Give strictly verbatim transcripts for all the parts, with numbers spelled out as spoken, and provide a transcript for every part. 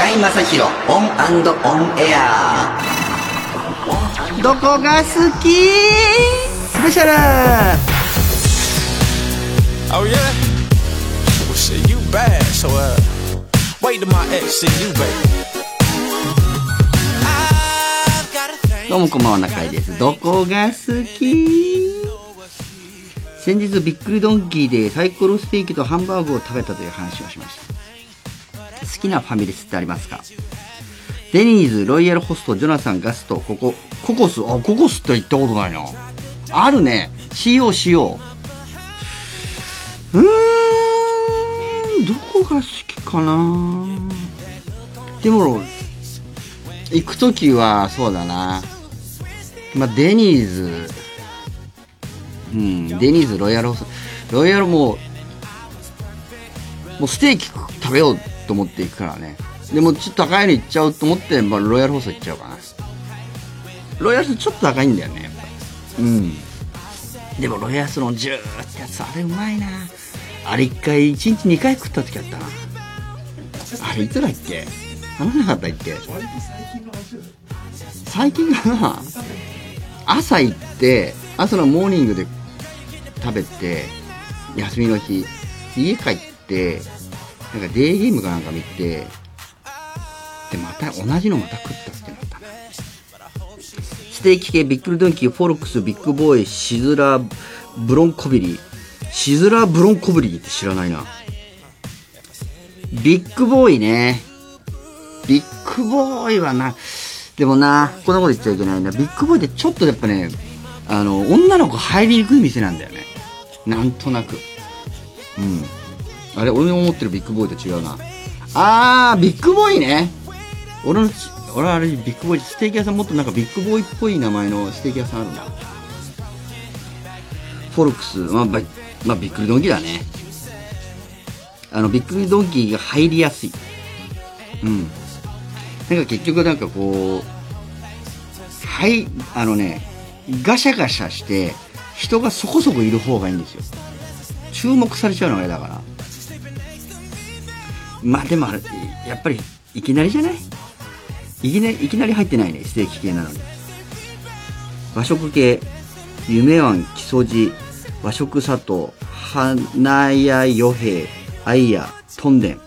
中井正広オン&オンエア。どこが好きスペシャル。 Oh yeah? Well shit, you bad. So uh, wait till my ex see you, baby. どうもこんばんは、中井です。どこが好き。先日びっくりドンキーでサイコロステーキとハンバーグを食べたという話をしました。好きなファミレスってありますか？デニーズ、ロイヤルホスト、ジョナサン、ガスト、ここココス。あ、ココスって行ったことないな。あるね。しようしよう。うーん、どこが好きかな。でも行くときはそうだな、まあ、デニーズ、うん、デニーズ、ロイヤルホスト、ロイヤルももうステーキ食べようと思って行くからね。でもちょっと高いの行っちゃうと思って、まあ、ロイヤルホスト行っちゃうかな。ロイヤルホストちょっと高いんだよね、やっぱり。うん。でもロイヤルホストのジューってやつ、あれうまいな。あれ一回いちにちにかい食った時あったな。あれいつだっけ、話せなかったっけ。最近かな。朝行って朝のモーニングで食べて、休みの日家帰ってなんかデーゲームかなんか見て、でまた同じのまた食ったってなったな。ステーキ系ビックルドンキー、フォルクス、ビッグボーイ、シズラブロンコビリー。シズラブロンコビリーって知らないな。ビッグボーイね。ビッグボーイはな、でもな、こんなこと言っちゃいけないな。ビッグボーイってちょっとやっぱね、あの女の子入りにくい店なんだよね、なんとなく。うん、あれ俺の思ってるビッグボーイと違うな。あー、ビッグボーイね。俺の俺あれビッグボーイ、ステーキ屋さん、もっとなんかビッグボーイっぽい名前のステーキ屋さんあるんだ。フォルクス、まあ、まあ、ビックリドンキーだね。あのビックリドンキーが入りやすい。うん、なんか結局なんかこう、はい、あのね、ガシャガシャして人がそこそこいる方がいいんですよ。注目されちゃうのが嫌だから。まあでもあれやっぱりいきなりじゃない？いきなりいきなり入ってないね、ステーキ系なのに。和食系、夢庵、木曽路、和食佐藤、花屋与平、愛や、とんでん。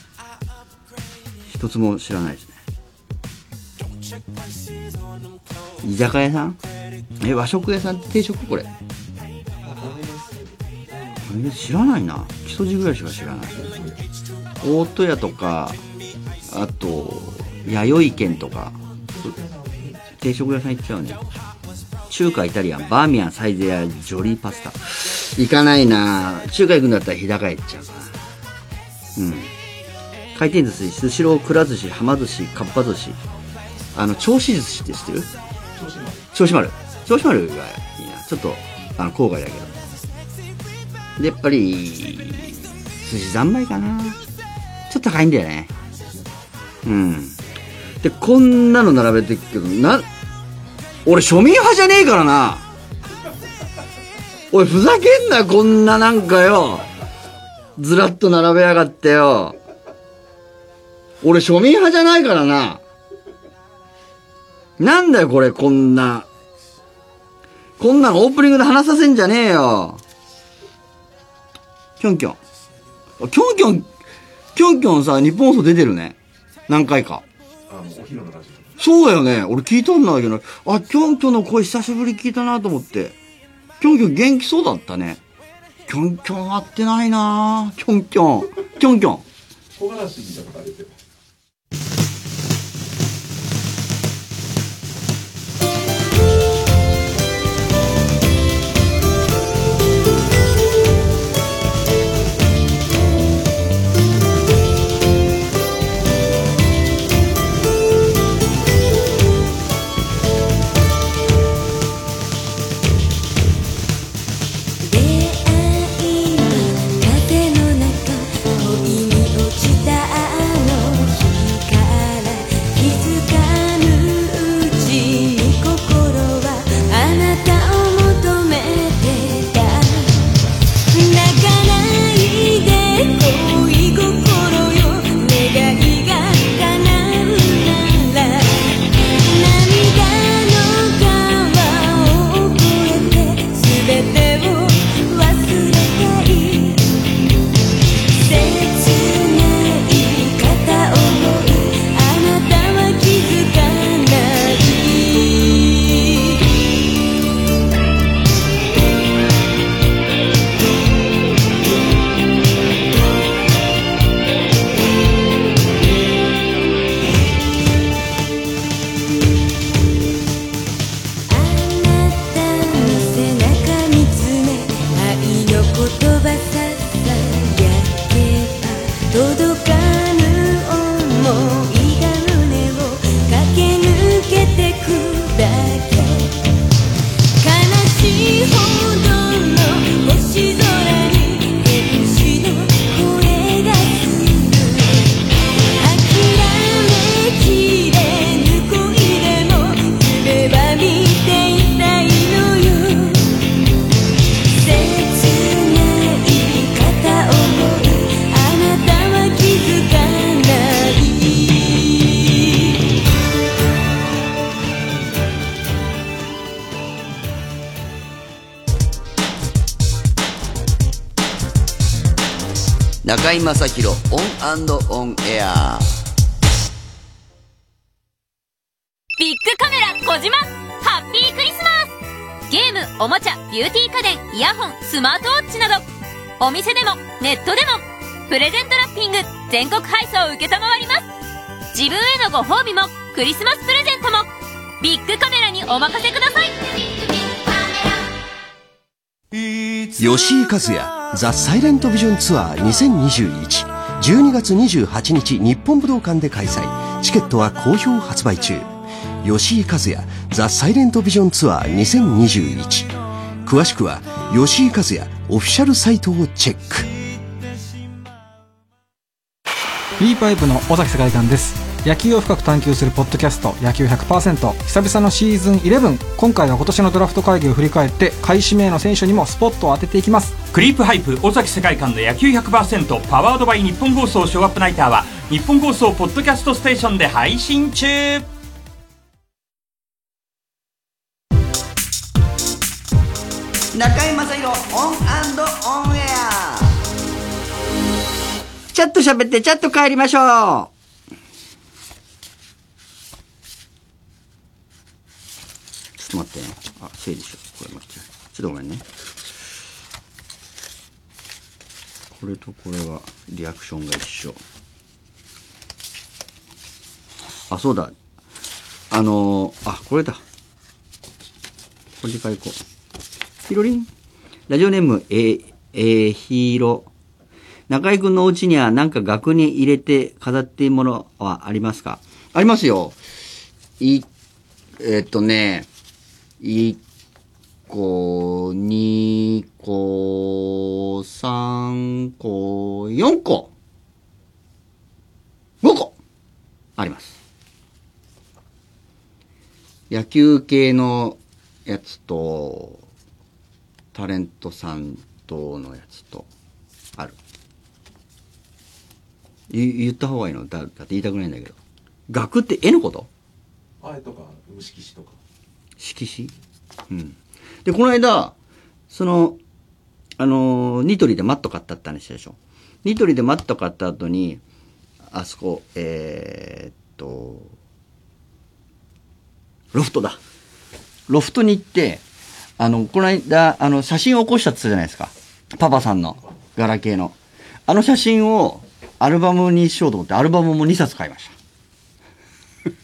一つも知らないですね。居酒屋さん？え、和食屋さんって定食？これ知らないな。木曽路ぐらいしか知らない。大戸屋とか、あと弥生軒とか定食屋さん行っちゃうね。中華、イタリアン、バーミヤン、サイゼやジョリーパスタ行かないな。中華行くんだったら日高屋行っちゃうかな。うん。回転寿司、スシロー、くら寿司、はま寿司、かっぱ寿司、あの銚子寿司って知ってる？銚子丸。銚子丸がいいな。ちょっとあの郊外だけど。でやっぱり寿司三昧かな。ちょっと高いんだよね。うん。でこんなの並べてるけど、な、俺庶民派じゃねえからな。おいふざけんな、こんななんかよ、ずらっと並べやがってよ。俺庶民派じゃないからな。なんだよこれ、こんなこんなのオープニングで話させんじゃねえよ。キョンキョンキョンキョンキョンキョンさ、日本放送出てるね、何回か。 あのお昼のラジオ。 そうだよね、俺聞いたんだけど、あ、キョンキョンの声久しぶり聞いたなと思って。キョンキョン元気そうだったね。キョンキョン会ってないな。キョンキョンキョンキョン唐辛子見たことあるけど。 風の中恋に落ちたあの葉ささやけば届かぬ想いが胸を駆け抜けてくだけ悲しいほどの星空に天使の声がする諦めきれぬ恋でも夢は見ていたいのよ切ない片思いあなたは気づかない中居正広オン&オンエア。 ビッグカメラ小島ハッピークリスマス。ゲーム、おもちゃ、ビューティー家電、イヤホン、スマートウォッチなどお店でもネットでもプレゼントラッピング全国配送を受けたまわります。自分へのご褒美もクリスマスプレゼントもビッグカメラにお任せください。 吉井和也ザ・サイレントビジョンツアーにせんにじゅういち じゅうにがつにじゅうはちにち日本武道館で開催。チケットは好評発売中。吉井和也ザ・サイレントビジョンツアーにせんにじゅういち。詳しくは吉井和也オフィシャルサイトをチェック。 B パイプの尾崎世界観です。野球を深く探求するポッドキャスト野球 ひゃくパーセント 久々のシーズンじゅういち。今回は今年のドラフト会議を振り返って下位指名の選手にもスポットを当てていきます。 クリープハイプ尾崎世界観の野球 ひゃくパーセント パワードバイ日本放送ショーアップナイターは日本放送ポッドキャストステーションで配信中。 中居正広オン&オンエア。ちゃっと喋ってちゃっと帰りましょう。ちょっと待ってね。あ、整理しよう。これ待って。ちょっとごめんね。これとこれはリアクションが一緒。あ、そうだ。あのー、あ、これだ。これでからいこう。ひろりん。ラジオネーム、えー、えー、ひろ。中居くんのお家には何か額に入れて飾っているものはありますか？ありますよ。い、えー、っとね、いっこ、にこ、さんこ、よんこ、ごこあります。野球系のやつと、タレントさんとのやつと、ある。言、言った方がいいの？だ、だって言いたくないんだけど。額って絵のこと？ あれとか、色紙とか。 色紙？うん。で、この間、その、あのー、ニトリでマット買ったって話でしょ。ニトリでマット買った後に、あそこ、えー、っと、ロフトだ。ロフトに行って、あの、この間、あの、写真を起こしたって言ったじゃないですか。パパさんの、ガラケーの。あの写真をアルバムにしようと思って、アルバムもにさつ買いました。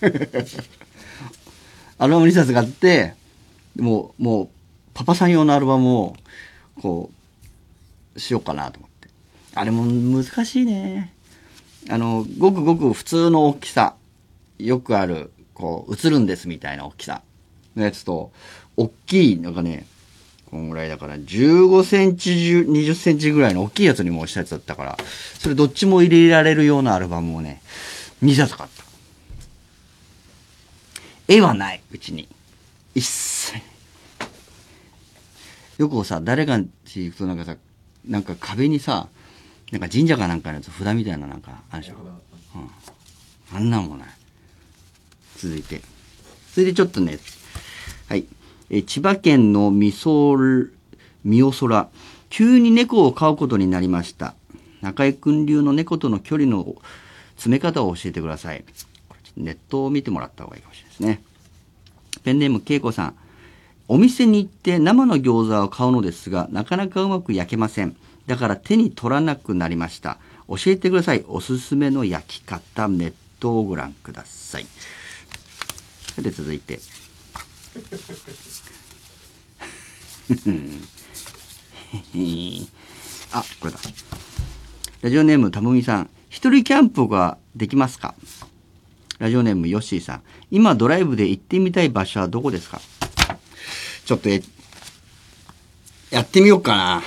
アルバムにさつ買って、もう、もう、パパさん用のアルバムを、こう、しようかなと思って。あれも難しいね。あの、ごくごく普通の大きさ、よくある、こう、映るんですみたいな大きさのやつと、大きい、なんかね、こんぐらいだから、じゅうごセンチ、にじゅっセンチぐらいの大きいやつにもしたやつだったから、それどっちも入れられるようなアルバムをね、にさつ買った。絵はない、うちに。一切。よくさ、誰かに行くとなんかさ、なんか壁にさ、なんか神社かなんかのやつ、札みたいななんかあるでしょ。うん。あんなんもない。続いて。続いてちょっとね、はい。え千葉県のみそる、みおそら。急に猫を飼うことになりました。中居君流の猫との距離の詰め方を教えてください。これちょっとネットを見てもらった方がいいかもしれないですね。ペンネームけいこさん。お店に行って生の餃子を買うのですが、なかなかうまく焼けません。だから手に取らなくなりました。教えてください。おすすめの焼き方、ネットをご覧ください。それで続いて。 あ、これだ。ラジオネームたむみさん。一人キャンプができますか？ラジオネームヨッシーさん。今ドライブで行ってみたい場所はどこですか？ちょっとや、やってみようかな。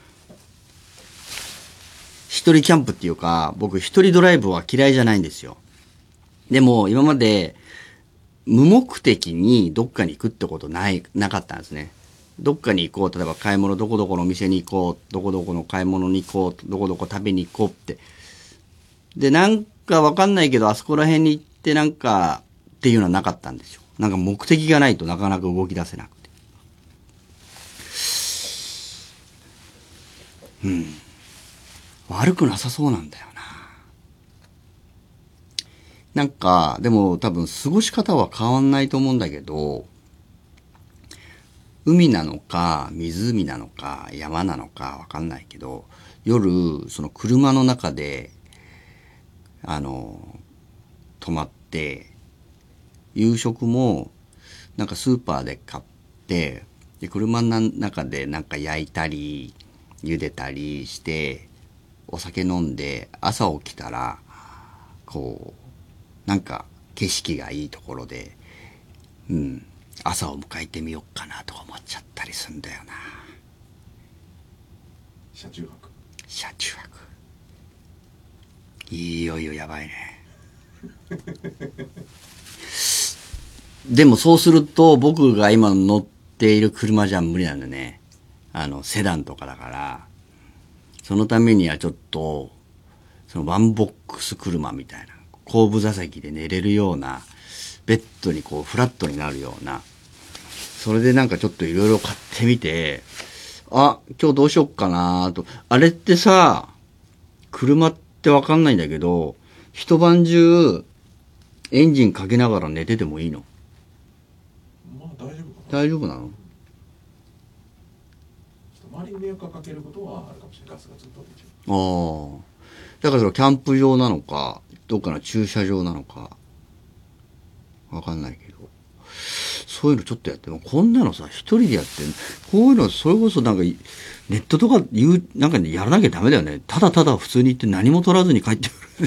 一人キャンプっていうか、僕一人ドライブは嫌いじゃないんですよ。でも今まで無目的にどっかに行くってことない、なかったんですね。どっかに行こう。例えば買い物どこどこのお店に行こう。どこどこの買い物に行こう。どこどこ食べに行こうって。で、なんかわかんないけど、あそこら辺に行ってなんかっていうのはなかったんですよ。なんか目的がないとなかなか動き出せなくて。うん。悪くなさそうなんだよな。なんか、でも多分過ごし方は変わんないと思うんだけど、海なのか、湖なのか、山なのかわかんないけど、夜、その車の中で、あの、泊まって、夕食も、なんかスーパーで買って、で、車の中でなんか焼いたり、茹でたりして、お酒飲んで、朝起きたら、こう、なんか景色がいいところで、うん、朝を迎えてみようかなとか思っちゃったりすんだよな。 車中泊。 車中泊。いよいよやばいね。でもそうすると僕が今乗っている車じゃ無理なんだね。あのセダンとかだから、そのためにはちょっとそのワンボックス車みたいな、後部座席で寝れるような、ベッドにこうフラットになるような、それでなんかちょっといろいろ買ってみて、あ、今日どうしよっかなと。あれってさ、車ってわかんないんだけど、一晩中エンジンかけながら寝ててもいいの？ まあ大丈夫かな。 大丈夫なの？ 周りに迷惑かけることはあるかもしれない。ガスがずっと出ちゃう。 ああ。だからそれキャンプ場なのか、どっかの駐車場なのか、わかんないけど。そういうのちょっとやっても、こんなのさ、一人でやってん、こういうの、それこそなんか、ネットとか言う、なんかね、やらなきゃダメだよね。ただただ普通に行って何も取らずに帰ってくる。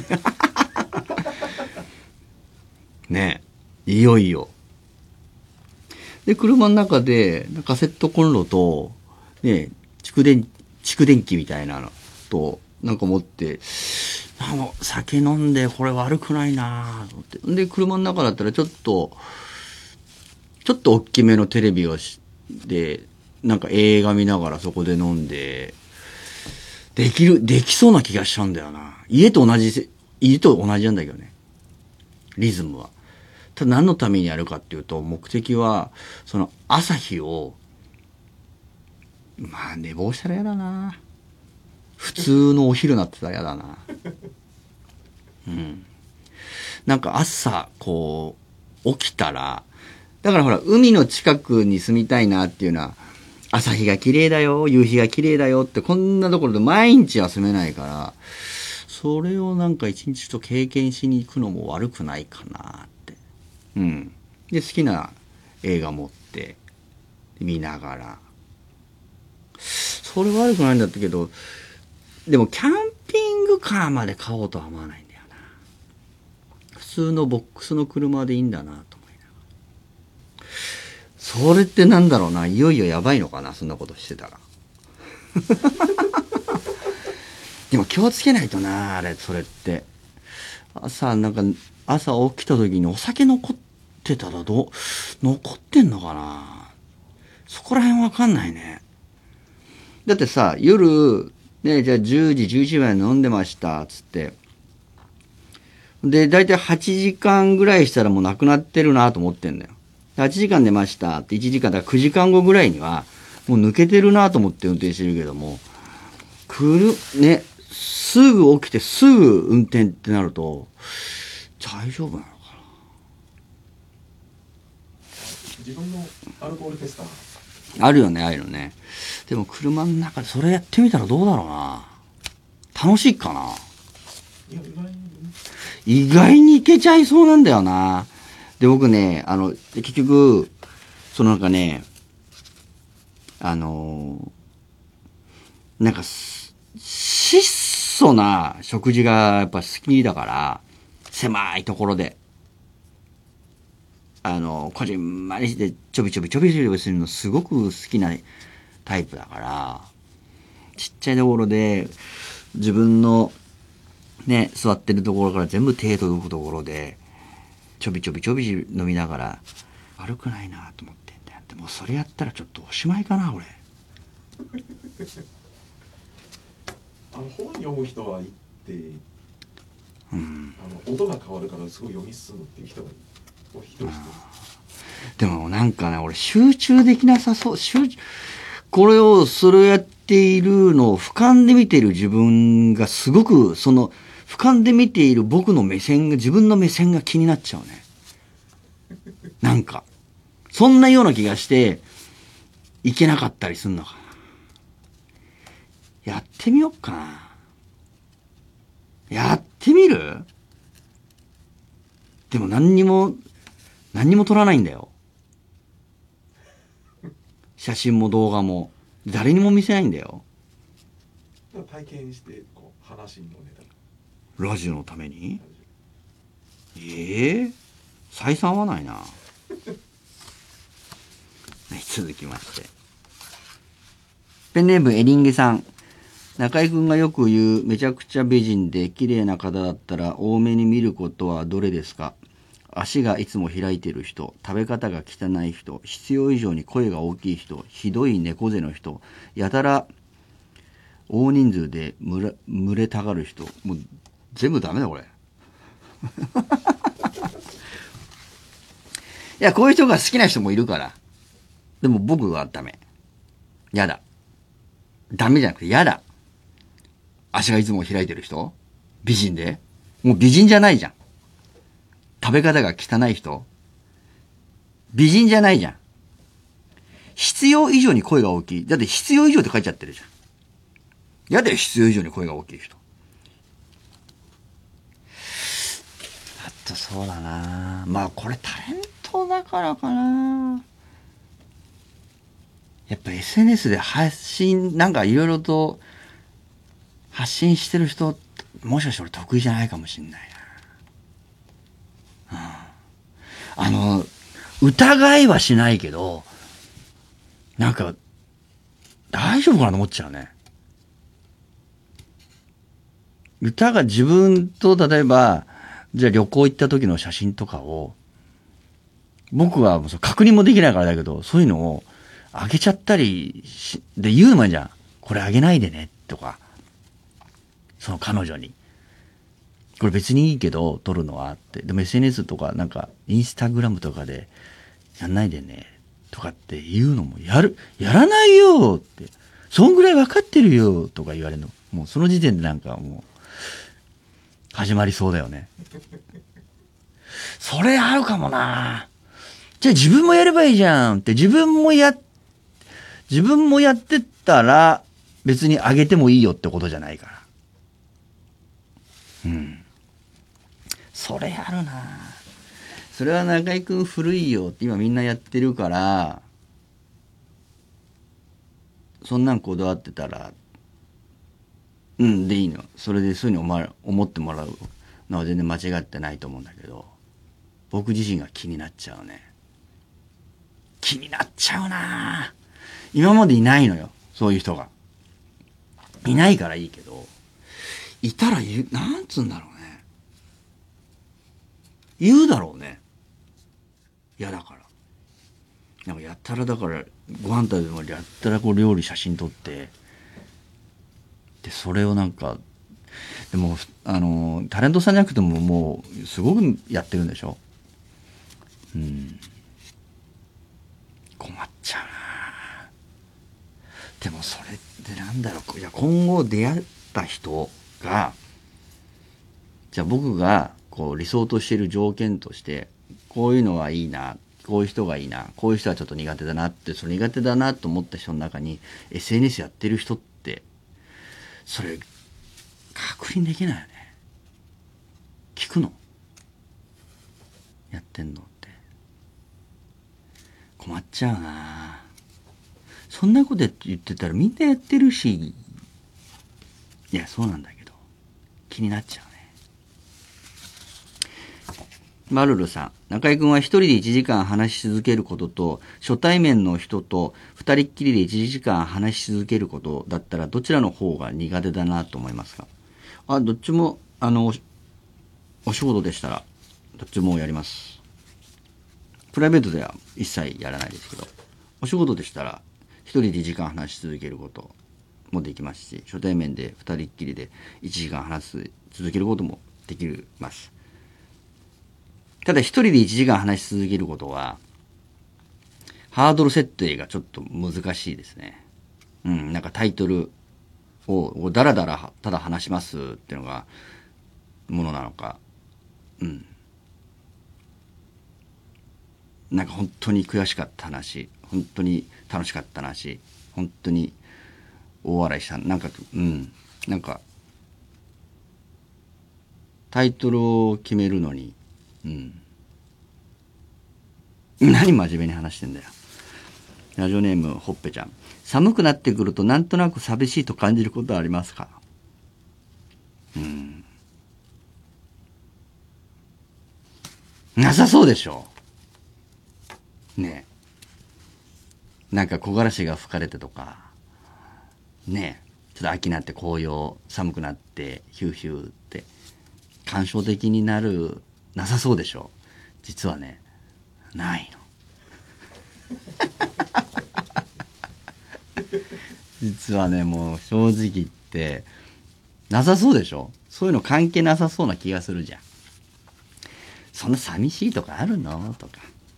ねえ。いよいよ。で、車の中で、カセットコンロと、ね、蓄電、蓄電器みたいなのと、なんか持って、なんか酒飲んでこれ悪くないなぁと思って。で、車の中だったらちょっと、ちょっと大きめのテレビをして、なんか映画見ながらそこで飲んで、できる、できそうな気がしちゃうんだよな。家と同じ、家と同じなんだけどね。リズムは。ただ何のためにやるかっていうと、目的は、その朝日を、まあ寝坊したら嫌だな。普通のお昼なってたら嫌だな。うん。なんか朝、こう、起きたら、だからほら、海の近くに住みたいなっていうのは、朝日が綺麗だよ、夕日が綺麗だよって、こんなところで毎日は住めないから、それをなんか一日と経験しに行くのも悪くないかなって。うん。で、好きな映画持って、見ながら。それ悪くないんだったけど、でもキャンピングカーまで買おうとは思わないんだよな。普通のボックスの車でいいんだなと思いながら。それってなんだろうな、いよいよやばいのかな、そんなことしてたら。でも気をつけないとな、あれ、それって。朝、なんか、朝起きた時にお酒残ってたらどう、残ってんのかな。そこら辺わかんないね。だってさ、夜、ね、じゃあじゅうじ、じゅういちじまで飲んでました、つって。で、だいたいはちじかんぐらいしたらもうなくなってるなと思ってんだよ。はちじかん寝ましたっていちじかん、だからくじかんごぐらいには、もう抜けてるなと思って運転してるけども、くる、ね、すぐ起きてすぐ運転ってなると、大丈夫なのかな。 自分のアルコールテスター。 あるよね、ああいうのね。でも車の中でそれやってみたらどうだろうな。楽しいかな。 いや、意外に。 意外にいけちゃいそうなんだよな。で、僕ね、あの、結局、そのなんかね、あのー、なんか、 質素な食事がやっぱ好きだから、狭いところで、あの、こじんまりしてちょびちょびちょびちょびするのすごく好きなタイプだから、ちっちゃいところで、自分のね、座ってるところから全部手届くところで、ちょびちょびちょび飲みながら、悪くないなと思ってんだよ。でもそれやったらちょっとおしまいかな、俺。 あの本読む人は言って、 うん、 あの音が変わるからすごい読み進むっていう人がひどい人です。 でもなんかね、俺集中できなさそう。集中これをそれをやっているのを俯瞰で見ている自分がすごく、その俯瞰で見ている僕の目線が、自分の目線が気になっちゃうね。なんかそんなような気がしていけなかったりすんのかな。やってみよっかな。やってみる？でも何にも何にも撮らないんだよ。写真も動画も誰にも見せないんだよ。 体験してこう話のネタ。ラジオのために？ええー、採算合わないな。続きまして。ペンネームエリンゲさん。中井くんがよく言うめちゃくちゃ美人で綺麗な方だったら多めに見ることはどれですか？足がいつも開いてる人、食べ方が汚い人、必要以上に声が大きい人、ひどい猫背の人、やたら大人数で群れ、群れたがる人。もう全部ダメだこれ。いや、こういう人が好きな人もいるから。でも僕はダメ。やだ。ダメじゃなくてやだ。足がいつも開いてる人？美人で？もう美人じゃないじゃん。食べ方が汚い人？美人じゃないじゃん。必要以上に声が大きい。だって必要以上って書いちゃってるじゃん。やだよ、必要以上に声が大きい人。あとそうだな。まあこれタレントだからかな。やっぱ エスエヌエス で発信、なんかいろいろと発信してる人、もしかして俺得意じゃないかもしんないな。うん、あの、疑いはしないけど、なんか、大丈夫かなと思っちゃうね。歌が自分と例えば、じゃあ旅行行った時の写真とかを、僕はもう確認もできないからだけど、そういうのを、あげちゃったりし、で言うのもじゃん。これあげないでね、とか。その彼女に。これ別にいいけど、撮るのはって。でも エスエヌエス とか、なんか、インスタグラムとかで、やんないでね、とかって言うのも、やる、やらないよって。そんぐらい分かってるよ、とか言われるの。もうその時点でなんかもう、始まりそうだよね。それあるかもな。じゃあ自分もやればいいじゃんって、自分もやっ自分もやってったら別にあげてもいいよってことじゃないから。うん。それあるな。それは中井くん古いよって今みんなやってるから、そんなんこだわってたら、うんでいいの。それでそういうふうに思ってもらうのは全然間違ってないと思うんだけど、僕自身が気になっちゃうね。気になっちゃうな。今までいないのよ、そういう人が。いないからいいけど、いたら言う、なんつうんだろうね。言うだろうね。嫌だから。なんかやったらだから、ご飯食べてもやったらこう料理写真撮って、で、それをなんか、でも、あの、タレントさんじゃなくてももう、すごくやってるんでしょ？うん。困っちゃうな。でもそれってなんだろう。いや、今後出会った人が、じゃあ僕がこう理想としている条件として、こういうのはいいな、こういう人がいいな、こういう人はちょっと苦手だなって、その苦手だなと思った人の中に エスエヌエス やってる人って、それ確認できないよね。聞くの？やってんのって。困っちゃうな。そんなこと言ってたらみんなやってるし、 いやそうなんだけど気になっちゃうね。マルルさん、中居君は一人でいちじかん話し続けることと初対面の人と二人っきりでいちじかん話し続けることだったらどちらの方が苦手だなと思いますか？あ、どっちもあのお仕事でしたらどっちもやります。プライベートでは一切やらないですけど、お仕事でしたら一人でいちじかん話し続けることもできますし、初対面で二人っきりでいちじかん話す続けることもできます。ただ一人でいちじかん話し続けることはハードル設定がちょっと難しいですね。うん、なんかタイトルをだらだらただ話しますっていうのがものなのか、うん、なんか本当に悔しかった話、本当に楽しかった話、本当に大笑いした、なんかうんなんかタイトルを決めるのに、うん、何真面目に話してんだよ。ラジオネームほっぺちゃん、寒くなってくるとなんとなく寂しいと感じることはありますか？うん、なさそうでしょねえ。なんか木枯らしが吹かれてとかねえ、ちょっと秋になって紅葉、寒くなってヒューヒューって感傷的になる、なさそうでしょ。実はね、ないの実はね、もう正直言ってなさそうでしょ。そういうの関係なさそうな気がするじゃん。そんな寂しいとかあるのとか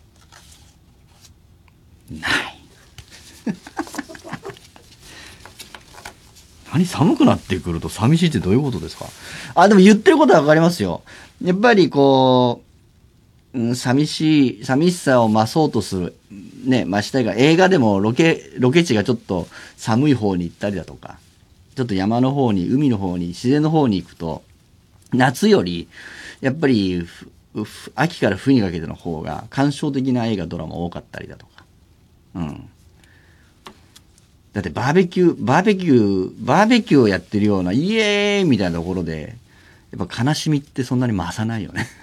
ない何、寒くなってくると寂しいってどういうことですか？あ、でも言ってることはわかりますよ。やっぱりこう、うん、寂しい、寂しさを増そうとする。ね、増したいが、映画でもロケ、ロケ地がちょっと寒い方に行ったりだとか、ちょっと山の方に、海の方に、自然の方に行くと、夏より、やっぱり、秋から冬にかけての方が、感傷的な映画、ドラマ多かったりだとか。うん。だってバーベキュー、バーベキュー、バーベキューをやってるような、イエーイみたいなところで、やっぱ悲しみってそんなに増さないよね。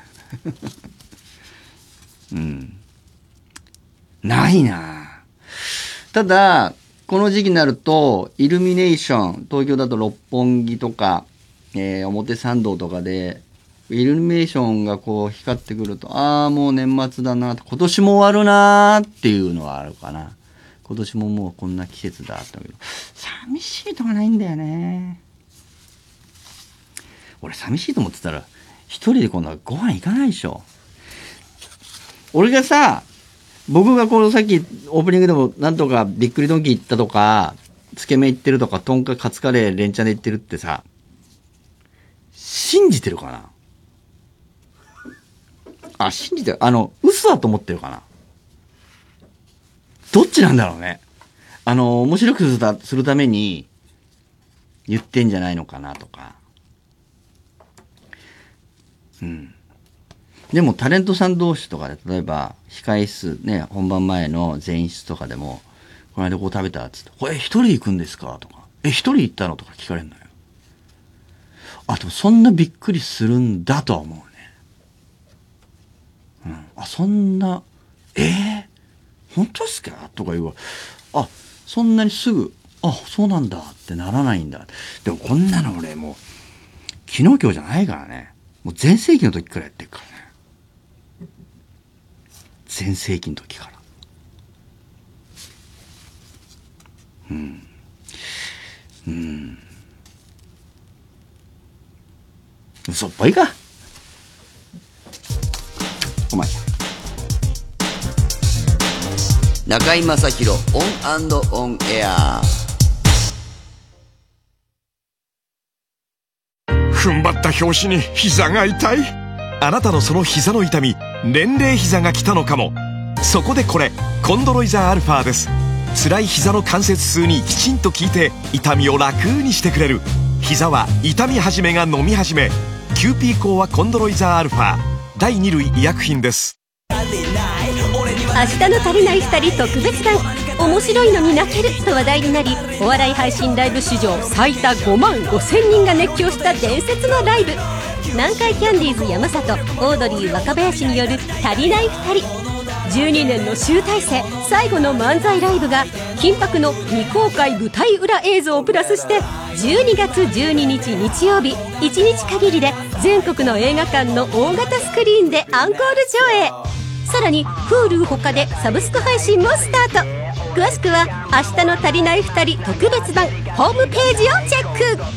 うん。ないな。ただ、この時期になると、イルミネーション、東京だと六本木とか、えー、表参道とかで、イルミネーションがこう光ってくると、ああ、もう年末だな、今年も終わるなっていうのはあるかな。今年ももうこんな季節だって思うけど、寂しいとかないんだよね。俺寂しいと思ってたら、一人で今度はご飯行かないでしょ。俺がさ、僕がこのさっきオープニングでもなんとかびっくりドンキー行ったとか、つけ麺行ってるとか、とんかカツカレー連チャンで行ってるってさ、信じてるかな？あ、信じてる。あの、嘘だと思ってるかな？どっちなんだろうね。あの、面白くするために言ってんじゃないのかなとか。うん。でもタレントさん同士とかで、例えば控え室ね、本番前の前室とかでも、この間こう食べたっつって、これ一人行くんですかとか、え、一人行ったのとか聞かれるのよ。あ、でもそんなびっくりするんだとは思うね。うん。あ、そんな、えー、本当ですかとか言うわ。あ、そんなにすぐ、あ、そうなんだってならないんだ。でもこんなの俺もう、昨日今日じゃないからね。もう全盛期の時からやってるからね。全盛期の時から。うん。うん。嘘っぽいか。お前。中居正広オン&オンエア。 踏ん張った拍子に膝が痛い。あなたのその膝の痛み、年齢膝が来たのかも。そこでこれ、コンドロイザーアルファです。辛い膝の関節痛にきちんと効いて、痛みを楽にしてくれる。膝は痛み始めが飲み始め。キューピーコアコンドロイザーアルファだいに類医薬品です。 明日の足りないふたり特別版。面白いのに泣けると話題になり、お笑い配信ライブ史上最多ごまんごせんにんが熱狂した伝説のライブ。南海キャンディーズ山里、オードリー若林による足りないふたり。じゅうにねんの集大成最後の漫才ライブが緊迫の未公開舞台裏映像をプラスしてじゅうにがつじゅうににち日曜日いちにち限りで全国の映画館の大型スクリーンでアンコール上映。さらに Hulu 他でサブスク配信もスタート。詳しくは明日の足りないふたり特別版ホームページをチェック。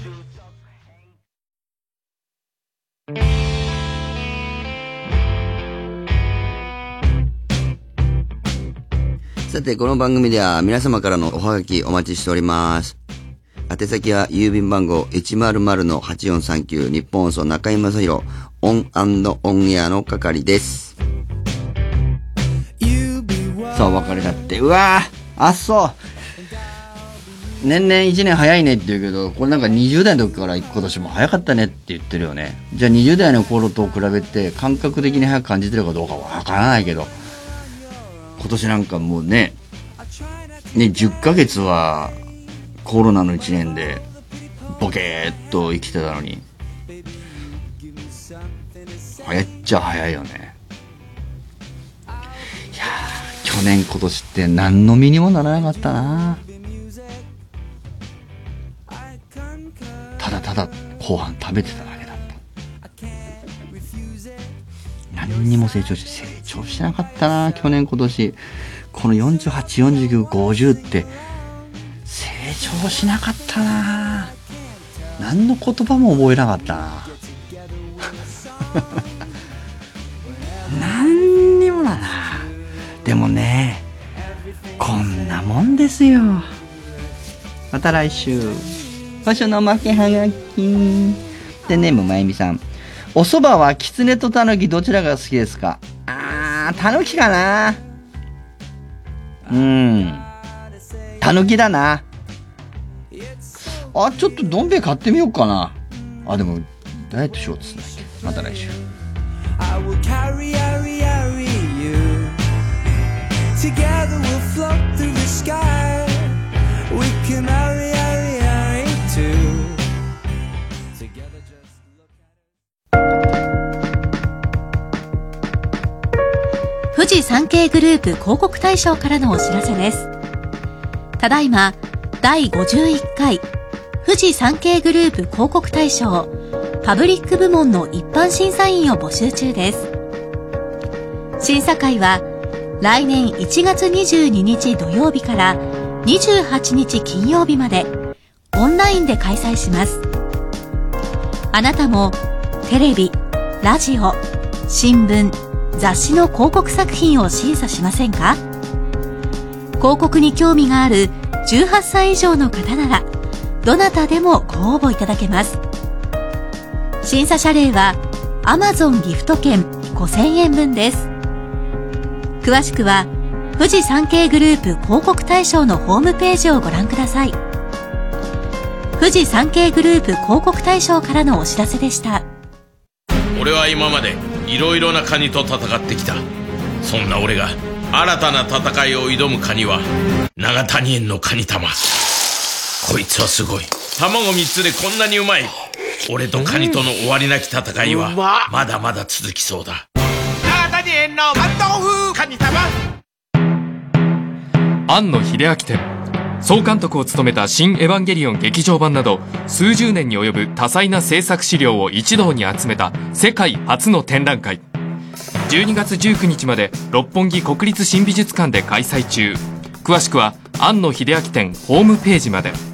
さて、この番組では皆様からのおはがきお待ちしております。宛先は郵便番号 いちまるまるのはちよんさんきゅう 日本放送中井正広オン&オンエアの係です。さあ、お別れだって。うわぁ、あっそう。年々いちねん早いねって言うけど、これなんかにじゅう代の時から今年も早かったねって言ってるよね。じゃあにじゅう代の頃と比べて感覚的に早く感じてるかどうかわからないけど、今年なんかもうね、ね、じゅっかげつはコロナのいちねんでボケーっと生きてたのに、早っちゃ早いよね。いやー、去年今年って何の身にもならなかったな。ただただ後半食べてただけだった。何にも成長し成長してなかったな、去年今年。このよんじゅうはち、よんじゅうきゅう、ごじゅうって成長しなかったな。何の言葉も覚えなかったな。何にもだな。でもね、こんなもんですよ。また来週。今週の負けはがきでね、むまゆみさん。お蕎麦はキツネとタヌキどちらが好きですか？あー、タヌキかな。うん。タヌキだな。あ、ちょっとどん兵衛買ってみようかな。あ、でも、ダイエットしようっつうんだっけ。また来週。I will carry, carry, carry you. Together we'll float through the sky. We can carry, carry, carry too. Together just look at it. 富士山系グループ広告大賞からのお知らせです。ただいまだいごじゅういっかい富士山系グループ広告大賞パブリック部門の一般審査員を募集中です。審査会は来年いちがつにじゅうににち土曜日からにじゅうはちにち金曜日までオンラインで開催します。あなたもテレビ、ラジオ、新聞、雑誌の広告作品を審査しませんか？広告に興味があるじゅうはっさい以上の方ならどなたでもご応募いただけます。審査謝礼は Amazon ギフト券ごせんえんぶんです。詳しくは富士山系グループ広告大賞のホームページをご覧ください。富士山系グループ広告大賞からのお知らせでした。 俺は今までいろいろなカニと戦ってきた。そんな俺が新たな戦いを挑むカニは長谷園のカニ玉。こいつはすごい。卵みっつでこんなにうまい。俺とカニとの終わりなき戦いはまだまだ続きそうだ。 長谷園のマッ豆腐カニ玉。 庵野秀明展。総監督を務めた新エヴァンゲリオン劇場版など数十年に及ぶ多彩な制作資料を一堂に集めた世界初の展覧会。じゅうにがつじゅうくにちまで六本木国立新美術館で開催中。詳しくは庵野秀明展ホームページまで。